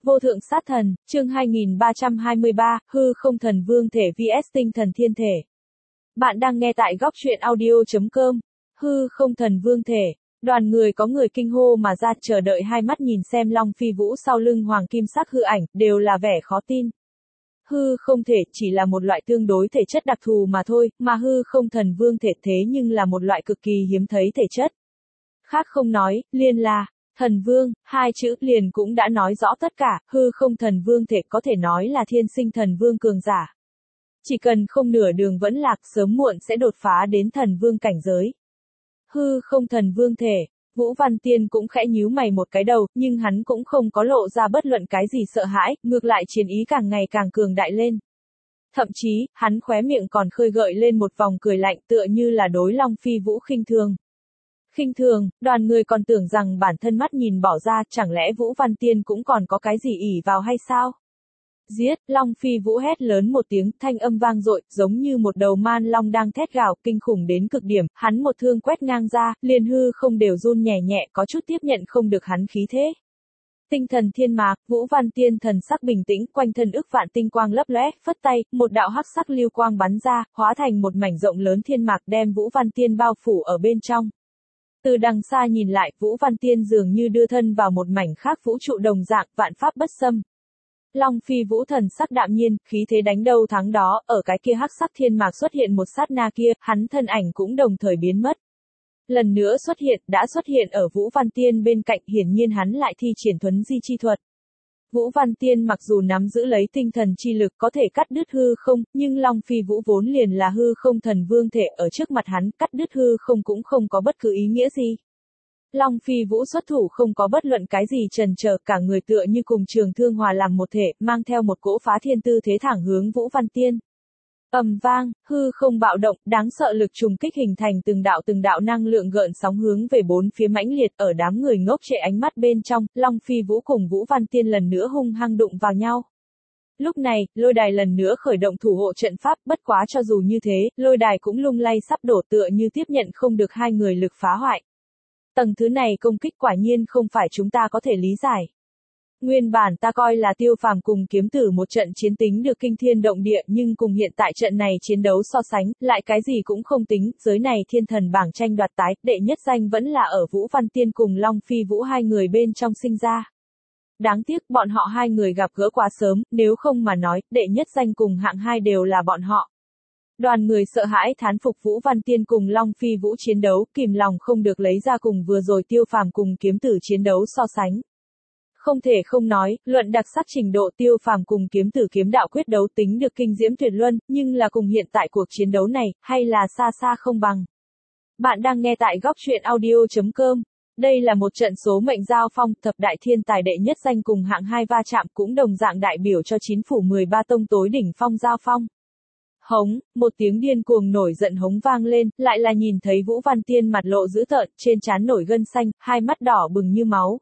Vô thượng sát thần, chương 2323, hư không thần vương thể vs tinh thần thiên thể. Bạn đang nghe tại góc truyện audio.com. Hư không thần vương thể. Đoàn người có người kinh hô mà ra, chờ đợi hai mắt nhìn xem Long Phi Vũ sau lưng hoàng kim sắc hư ảnh, đều là vẻ khó tin. Hư không thể chỉ là một loại tương đối thể chất đặc thù mà thôi, mà hư không thần vương thể thế nhưng là một loại cực kỳ hiếm thấy thể chất. Khác không nói, liền là thần vương, hai chữ liền cũng đã nói rõ tất cả, hư không thần vương thể có thể nói là thiên sinh thần vương cường giả. Chỉ cần không nửa đường vẫn lạc, sớm muộn sẽ đột phá đến thần vương cảnh giới. Hư không thần vương thể, Vũ Văn Tiên cũng khẽ nhíu mày một cái đầu, nhưng hắn cũng không có lộ ra bất luận cái gì sợ hãi, ngược lại chiến ý càng ngày càng cường đại lên. Thậm chí, hắn khóe miệng còn khơi gợi lên một vòng cười lạnh, tựa như là đối Long Phi Vũ khinh thường. Khinh thường, đoàn người còn tưởng rằng bản thân mắt nhìn bỏ ra, chẳng lẽ Vũ Văn Tiên cũng còn có cái gì ỷ vào hay sao? Giết, Long Phi Vũ hét lớn một tiếng, thanh âm vang dội, giống như một đầu man long đang thét gào, kinh khủng đến cực điểm, hắn một thương quét ngang ra, liền hư không đều run nhẹ nhẹ, có chút tiếp nhận không được hắn khí thế. Tinh thần thiên mạc, Vũ Văn Tiên thần sắc bình tĩnh, quanh thân ức vạn tinh quang lấp lóe, phất tay, một đạo hắc sắc lưu quang bắn ra, hóa thành một mảnh rộng lớn thiên mạc đem Vũ Văn Tiên bao phủ ở bên trong. Từ đằng xa nhìn lại, Vũ Văn Tiên dường như đưa thân vào một mảnh khác vũ trụ đồng dạng, vạn pháp bất xâm. Long Phi Vũ thần sắc đạm nhiên, khí thế đánh đâu thắng đó, ở cái kia hắc sắc thiên mạc xuất hiện một sát na kia, hắn thân ảnh cũng đồng thời biến mất. Lần nữa đã xuất hiện ở Vũ Văn Tiên bên cạnh, hiển nhiên hắn lại thi triển thuấn di chi thuật. Vũ Văn Tiên mặc dù nắm giữ lấy tinh thần chi lực có thể cắt đứt hư không, nhưng Long Phi Vũ vốn liền là hư không thần vương thể, ở trước mặt hắn, cắt đứt hư không cũng không có bất cứ ý nghĩa gì. Long Phi Vũ xuất thủ không có bất luận cái gì chần chờ, cả người tựa như cùng trường thương hòa làm một thể, mang theo một cỗ phá thiên tư thế thẳng hướng Vũ Văn Tiên. Ầm vang, hư không bạo động, đáng sợ lực trùng kích hình thành từng đạo năng lượng gợn sóng hướng về bốn phía mãnh liệt, ở đám người ngốc trệ ánh mắt bên trong, Long Phi Vũ cùng Vũ Văn Tiên lần nữa hung hăng đụng vào nhau. Lúc này, lôi đài lần nữa khởi động thủ hộ trận pháp, bất quá cho dù như thế, lôi đài cũng lung lay sắp đổ, tựa như tiếp nhận không được hai người lực phá hoại. Tầng thứ này công kích quả nhiên không phải chúng ta có thể lý giải. Nguyên bản ta coi là Tiêu Phàm cùng Kiếm Tử một trận chiến tính được kinh thiên động địa, nhưng cùng hiện tại trận này chiến đấu so sánh, lại cái gì cũng không tính, giới này thiên thần bảng tranh đoạt tái, đệ nhất danh vẫn là ở Vũ Văn Tiên cùng Long Phi Vũ hai người bên trong sinh ra. Đáng tiếc bọn họ hai người gặp gỡ quá sớm, nếu không mà nói, đệ nhất danh cùng hạng hai đều là bọn họ. Đoàn người sợ hãi thán phục Vũ Văn Tiên cùng Long Phi Vũ chiến đấu, kìm lòng không được lấy ra cùng vừa rồi Tiêu Phàm cùng Kiếm Tử chiến đấu so sánh. Không thể không nói, luận đặc sắc trình độ Tiêu Phàm cùng Kiếm Tử kiếm đạo quyết đấu tính được kinh diễm tuyệt luân, nhưng là cùng hiện tại cuộc chiến đấu này, hay là xa xa không bằng. Bạn đang nghe tại góc truyện audio.com. Đây là một trận số mệnh giao phong, thập đại thiên tài đệ nhất danh cùng hạng hai va chạm, cũng đồng dạng đại biểu cho chín phủ 13 tông tối đỉnh phong giao phong. Hống, một tiếng điên cuồng nổi giận hống vang lên, lại là nhìn thấy Vũ Văn Tiên mặt lộ dữ tợn, trên trán nổi gân xanh, hai mắt đỏ bừng như máu.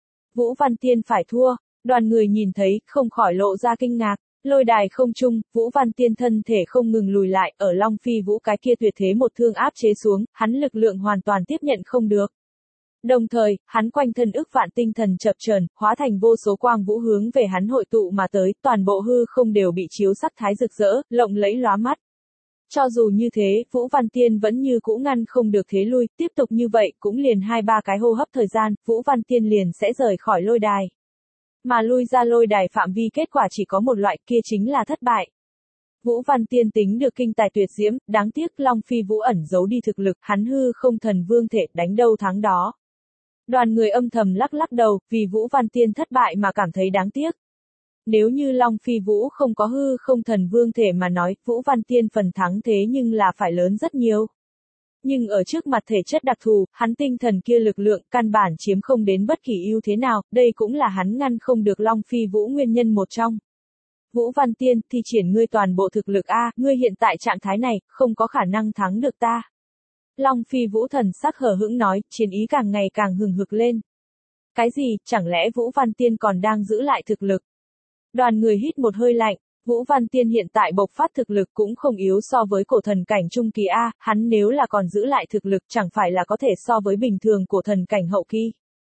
Vũ Văn Tiên phải thua, đoàn người nhìn thấy, không khỏi lộ ra kinh ngạc. Lôi đài không trung, Vũ Văn Tiên thân thể không ngừng lùi lại, ở Long Phi Vũ cái kia tuyệt thế một thương áp chế xuống, hắn lực lượng hoàn toàn tiếp nhận không được. Đồng thời, hắn quanh thân ức vạn tinh thần chập chờn, hóa thành vô số quang vũ hướng về hắn hội tụ mà tới, toàn bộ hư không đều bị chiếu sắc thái rực rỡ, lộng lẫy lóa mắt. Cho dù như thế, Vũ Văn Tiên vẫn như cũ ngăn không được thế lui, tiếp tục như vậy, cũng liền 2-3 cái hô hấp thời gian, Vũ Văn Tiên liền sẽ rời khỏi lôi đài. Mà lui ra lôi đài phạm vi kết quả chỉ có một loại, kia chính là thất bại. Vũ Văn Tiên tính được kinh tài tuyệt diễm, đáng tiếc Long Phi Vũ ẩn giấu đi thực lực, hắn hư không thần vương thể, đánh đâu thắng đó. Đoàn người âm thầm lắc lắc đầu, vì Vũ Văn Tiên thất bại mà cảm thấy đáng tiếc. Nếu như Long Phi Vũ không có hư không thần vương thể mà nói, Vũ Văn Tiên phần thắng thế nhưng là phải lớn rất nhiều. Nhưng ở trước mặt thể chất đặc thù, hắn tinh thần kia lực lượng căn bản chiếm không đến bất kỳ ưu thế nào, đây cũng là hắn ngăn không được Long Phi Vũ nguyên nhân một trong. Vũ Văn Tiên, thi triển ngươi toàn bộ thực lực a, ngươi hiện tại trạng thái này, không có khả năng thắng được ta. Long Phi Vũ thần sắc hờ hững nói, chiến ý càng ngày càng hừng hực lên. Cái gì, chẳng lẽ Vũ Văn Tiên còn đang giữ lại thực lực? Đoàn người hít một hơi lạnh, Vũ Văn Tiên hiện tại bộc phát thực lực cũng không yếu so với cổ thần cảnh trung kỳ A, hắn nếu là còn giữ lại thực lực chẳng phải là có thể so với bình thường cổ thần cảnh hậu kỳ.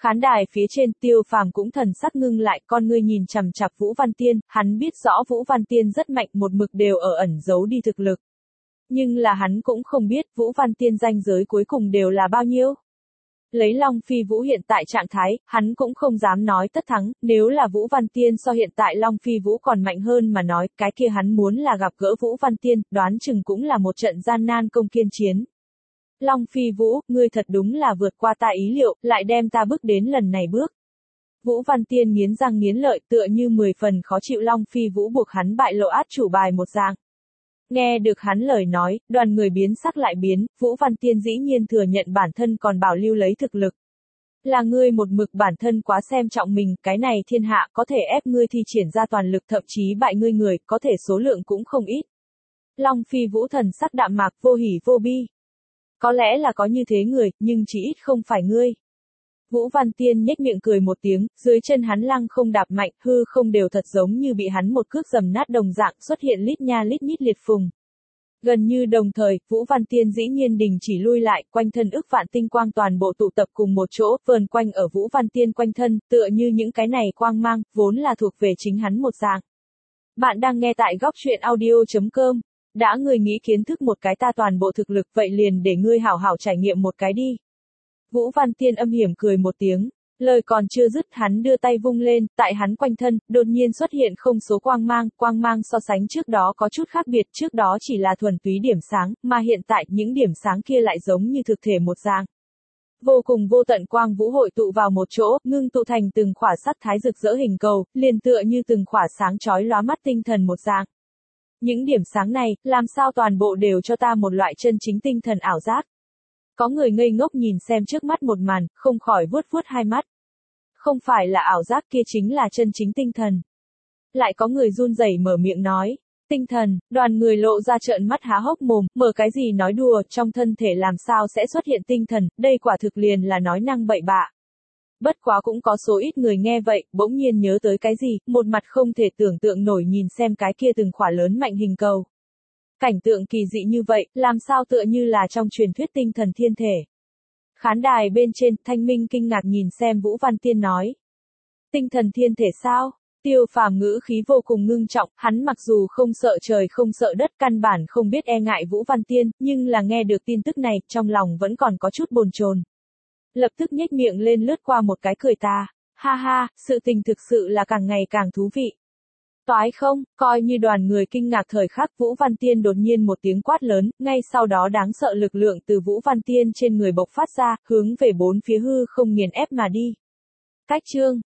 Khán đài phía trên, Tiêu Phàm cũng thần sắc ngưng lại, con ngươi nhìn chằm chằm Vũ Văn Tiên, hắn biết rõ Vũ Văn Tiên rất mạnh, một mực đều ở ẩn giấu đi thực lực. Nhưng là hắn cũng không biết Vũ Văn Tiên ranh giới cuối cùng đều là bao nhiêu. Lấy Long Phi Vũ hiện tại trạng thái, hắn cũng không dám nói tất thắng, nếu là Vũ Văn Tiên so hiện tại Long Phi Vũ còn mạnh hơn mà nói, cái kia hắn muốn là gặp gỡ Vũ Văn Tiên, đoán chừng cũng là một trận gian nan công kiên chiến. Long Phi Vũ, ngươi thật đúng là vượt qua ta ý liệu, lại đem ta bước đến lần này bước. Vũ Văn Tiên nghiến răng nghiến lợi, tựa như 10 phần khó chịu Long Phi Vũ buộc hắn bại lộ át chủ bài một dạng. Nghe được hắn lời nói, đoàn người biến sắc lại biến, Vũ Văn Tiên dĩ nhiên thừa nhận bản thân còn bảo lưu lấy thực lực. Là ngươi một mực bản thân quá xem trọng mình, cái này thiên hạ có thể ép ngươi thi triển ra toàn lực, thậm chí bại ngươi người, có thể số lượng cũng không ít. Long Phi Vũ thần sắc đạm mạc, vô hỉ vô bi. Có lẽ là có như thế người, nhưng chỉ ít không phải ngươi. Vũ Văn Tiên nhếch miệng cười một tiếng, dưới chân hắn lăng không đạp mạnh, hư không đều thật giống như bị hắn một cước dầm nát đồng dạng, xuất hiện lít nha lít nhít liệt phùng. Gần như đồng thời, Vũ Văn Tiên dĩ nhiên đình chỉ lui lại, quanh thân ức vạn tinh quang toàn bộ tụ tập cùng một chỗ, vờn quanh ở Vũ Văn Tiên quanh thân, tựa như những cái này quang mang, vốn là thuộc về chính hắn một dạng. Bạn đang nghe tại góc truyện audio.com. Đã ngươi nghĩ kiến thức một cái ta toàn bộ thực lực, vậy liền để ngươi hảo hảo trải nghiệm một cái đi. Vũ Văn Tiên âm hiểm cười một tiếng, lời còn chưa dứt hắn đưa tay vung lên, tại hắn quanh thân, đột nhiên xuất hiện không số quang mang so sánh trước đó có chút khác biệt, trước đó chỉ là thuần túy điểm sáng, mà hiện tại những điểm sáng kia lại giống như thực thể một dạng. Vô cùng vô tận quang vũ hội tụ vào một chỗ, ngưng tụ thành từng khỏa sắc thái rực rỡ hình cầu, liền tựa như từng khỏa sáng chói lóa mắt tinh thần một dạng. Những điểm sáng này, làm sao toàn bộ đều cho ta một loại chân chính tinh thần ảo giác. Có người ngây ngốc nhìn xem trước mắt một màn, không khỏi vuốt vuốt hai mắt. Không phải là ảo giác, kia chính là chân chính tinh thần. Lại có người run rẩy mở miệng nói. Tinh thần, đoàn người lộ ra trợn mắt há hốc mồm, mở cái gì nói đùa, trong thân thể làm sao sẽ xuất hiện tinh thần, đây quả thực liền là nói năng bậy bạ. Bất quá cũng có số ít người nghe vậy, bỗng nhiên nhớ tới cái gì, một mặt không thể tưởng tượng nổi nhìn xem cái kia từng khỏa lớn mạnh hình cầu. Cảnh tượng kỳ dị như vậy, làm sao tựa như là trong truyền thuyết tinh thần thiên thể. Khán đài bên trên, Thanh Minh kinh ngạc nhìn xem Vũ Văn Tiên nói. Tinh thần thiên thể sao? Tiêu Phàm ngữ khí vô cùng ngưng trọng, hắn mặc dù không sợ trời không sợ đất, căn bản không biết e ngại Vũ Văn Tiên, nhưng là nghe được tin tức này, trong lòng vẫn còn có chút bồn chồn. Lập tức nhếch miệng lên lướt qua một cái cười ta. Ha ha, sự tình thực sự là càng ngày càng thú vị. Toái không, coi như đoàn người kinh ngạc thời khắc, Vũ Văn Tiên đột nhiên một tiếng quát lớn, ngay sau đó đáng sợ lực lượng từ Vũ Văn Tiên trên người bộc phát ra, hướng về bốn phía hư không nghiền ép mà đi. Cách chương